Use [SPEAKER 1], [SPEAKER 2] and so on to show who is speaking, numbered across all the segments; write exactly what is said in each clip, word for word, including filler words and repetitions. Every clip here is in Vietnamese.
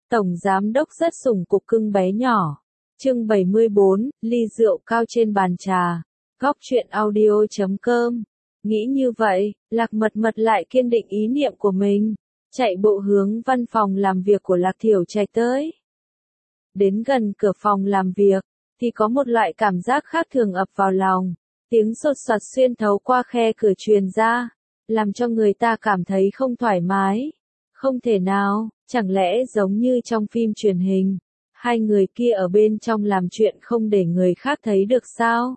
[SPEAKER 1] Tổng giám đốc rất sủng cục cưng bé nhỏ. Chương bảy mươi bốn, ly rượu cao trên bàn trà. Góc truyện audio chấm com. Nghĩ như vậy, Lạc Mật Mật lại kiên định ý niệm của mình, chạy bộ hướng văn phòng làm việc của Lạc Thiểu Trạch tới. Đến gần cửa phòng làm việc, thì có một loại cảm giác khác thường ập vào lòng, tiếng sột soạt xuyên thấu qua khe cửa truyền ra, làm cho người ta cảm thấy không thoải mái. Không thể nào, chẳng lẽ giống như trong phim truyền hình, hai người kia ở bên trong làm chuyện không để người khác thấy được sao?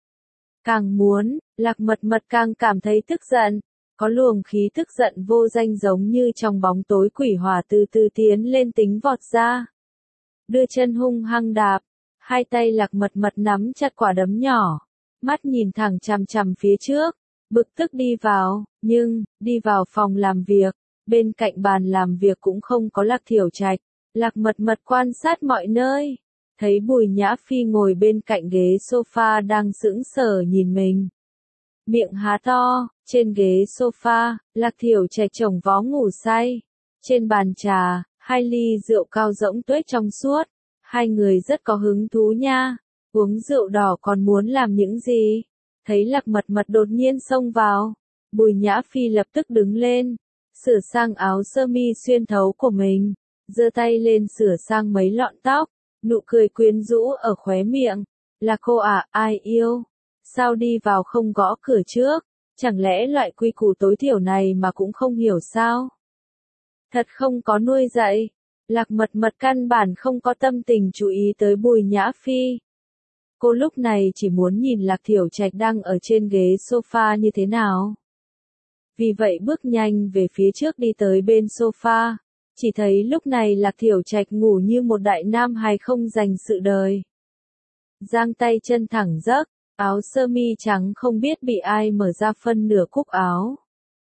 [SPEAKER 1] Càng muốn, Lạc Mật Mật càng cảm thấy tức giận, có luồng khí tức giận vô danh giống như trong bóng tối quỷ hỏa từ từ tiến lên tính vọt ra. Đưa chân hung hăng đạp, hai tay Lạc Mật Mật nắm chặt quả đấm nhỏ, mắt nhìn thẳng chằm chằm phía trước, bực tức đi vào, nhưng, đi vào phòng làm việc, bên cạnh bàn làm việc cũng không có Lạc Thiểu Trạch. Lạc Mật Mật quan sát mọi nơi, thấy Bùi Nhã Phi ngồi bên cạnh ghế sofa đang sững sờ nhìn mình. Miệng há to, trên ghế sofa, Lạc Thiểu Trạch chồng vó ngủ say. Trên bàn trà, hai ly rượu cao rỗng tuếch trong suốt, hai người rất có hứng thú nha, uống rượu đỏ còn muốn làm những gì? Thấy Lạc Mật Mật đột nhiên xông vào, Bùi Nhã Phi lập tức đứng lên, sửa sang áo sơ mi xuyên thấu của mình, giơ tay lên sửa sang mấy lọn tóc, nụ cười quyến rũ ở khóe miệng. Là cô à, ai yêu? Sao đi vào không gõ cửa trước? Chẳng lẽ loại quy củ tối thiểu này mà cũng không hiểu sao? Thật không có nuôi dạy. Lạc Mật Mật căn bản không có tâm tình chú ý tới Bùi Nhã Phi. Cô lúc này chỉ muốn nhìn Lạc Thiểu Trạch đang ở trên ghế sofa như thế nào. Vì vậy bước nhanh về phía trước đi tới bên sofa, chỉ thấy lúc này Lạc Thiểu Trạch ngủ như một đại nam hài không dành sự đời. Giang tay chân thẳng dấc, áo sơ mi trắng không biết bị ai mở ra phân nửa cúc áo.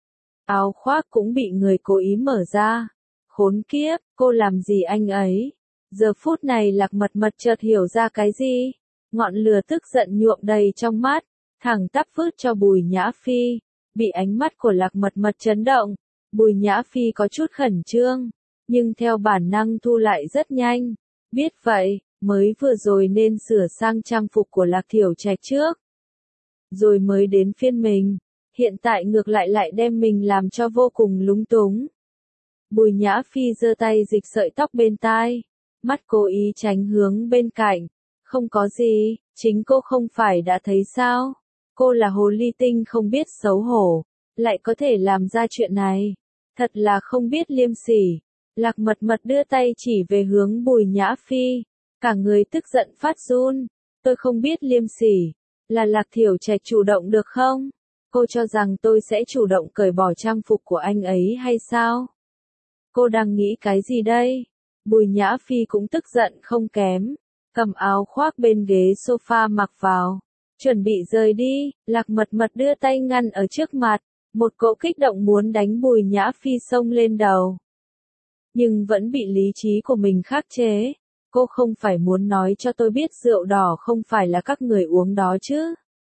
[SPEAKER 1] Áo khoác cũng bị người cố ý mở ra. Khốn kiếp, cô làm gì anh ấy? Giờ phút này Lạc Mật Mật chợt hiểu ra cái gì? Ngọn lửa tức giận nhuộm đầy trong mắt, thẳng tắp vứt cho Bùi Nhã Phi. Bị ánh mắt của Lạc Mật Mật chấn động, Bùi Nhã Phi có chút khẩn trương, nhưng theo bản năng thu lại rất nhanh. Biết vậy, mới vừa rồi nên sửa sang trang phục của Lạc Thiểu Trạch trước, rồi mới đến phiên mình, hiện tại ngược lại lại đem mình làm cho vô cùng lúng túng. Bùi Nhã Phi giơ tay dịch sợi tóc bên tai, mắt cố ý tránh hướng bên cạnh. Không có gì, chính cô không phải đã thấy sao? Cô là hồ ly tinh không biết xấu hổ, lại có thể làm ra chuyện này. Thật là không biết liêm sỉ. Lạc Mật Mật đưa tay chỉ về hướng Bùi Nhã Phi, cả người tức giận phát run. Tôi không biết liêm sỉ, là Lạc Thiểu Trạch chủ động được không? Cô cho rằng tôi sẽ chủ động cởi bỏ trang phục của anh ấy hay sao? Cô đang nghĩ cái gì đây? Bùi Nhã Phi cũng tức giận không kém, cầm áo khoác bên ghế sofa mặc vào, chuẩn bị rời đi. Lạc Mật Mật đưa tay ngăn ở trước mặt, một cỗ kích động muốn đánh Bùi Nhã Phi xông lên đầu. Nhưng vẫn bị lý trí của mình khắc chế. Cô không phải muốn nói cho tôi biết rượu đỏ không phải là các người uống đó chứ?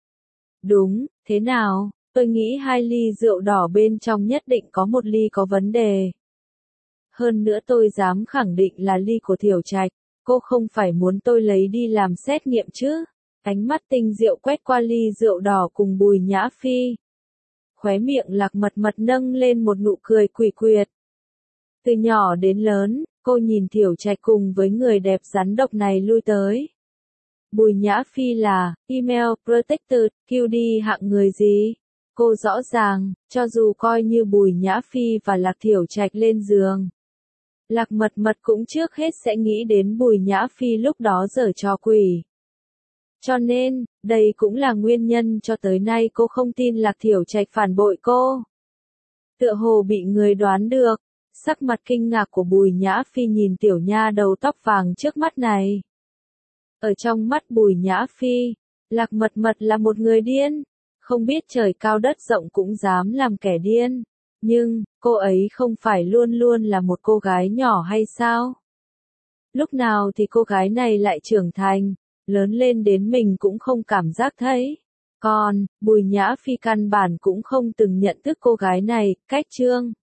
[SPEAKER 1] Đúng, thế nào, tôi nghĩ hai ly rượu đỏ bên trong nhất định có một ly có vấn đề. Hơn nữa tôi dám khẳng định là ly của Thiểu Trạch, cô không phải muốn tôi lấy đi làm xét nghiệm chứ? Ánh mắt tinh diệu quét qua ly rượu đỏ cùng Bùi Nhã Phi. Khóe miệng Lạc Mật Mật nâng lên một nụ cười quỷ quyệt. Từ nhỏ đến lớn, cô nhìn Thiểu Trạch cùng với người đẹp rắn độc này lui tới. Bùi Nhã Phi là email protected, kiu đi hạng người gì? Cô rõ ràng, cho dù coi như Bùi Nhã Phi và Lạc Thiểu Trạch lên giường, Lạc Mật Mật cũng trước hết sẽ nghĩ đến Bùi Nhã Phi lúc đó giở trò quỷ. Cho nên, đây cũng là nguyên nhân cho tới nay cô không tin Lạc Thiểu Trạch phản bội cô. Tựa hồ bị người đoán được, sắc mặt kinh ngạc của Bùi Nhã Phi nhìn tiểu nha đầu tóc vàng trước mắt này. Ở trong mắt Bùi Nhã Phi, Lạc Mật Mật là một người điên, không biết trời cao đất rộng cũng dám làm kẻ điên. Nhưng, cô ấy không phải luôn luôn là một cô gái nhỏ hay sao? Lúc nào thì cô gái này lại trưởng thành, lớn lên đến mình cũng không cảm giác thấy. Còn, Bùi Nhã Phi căn bản cũng không từng nhận thức cô gái này, cách trương.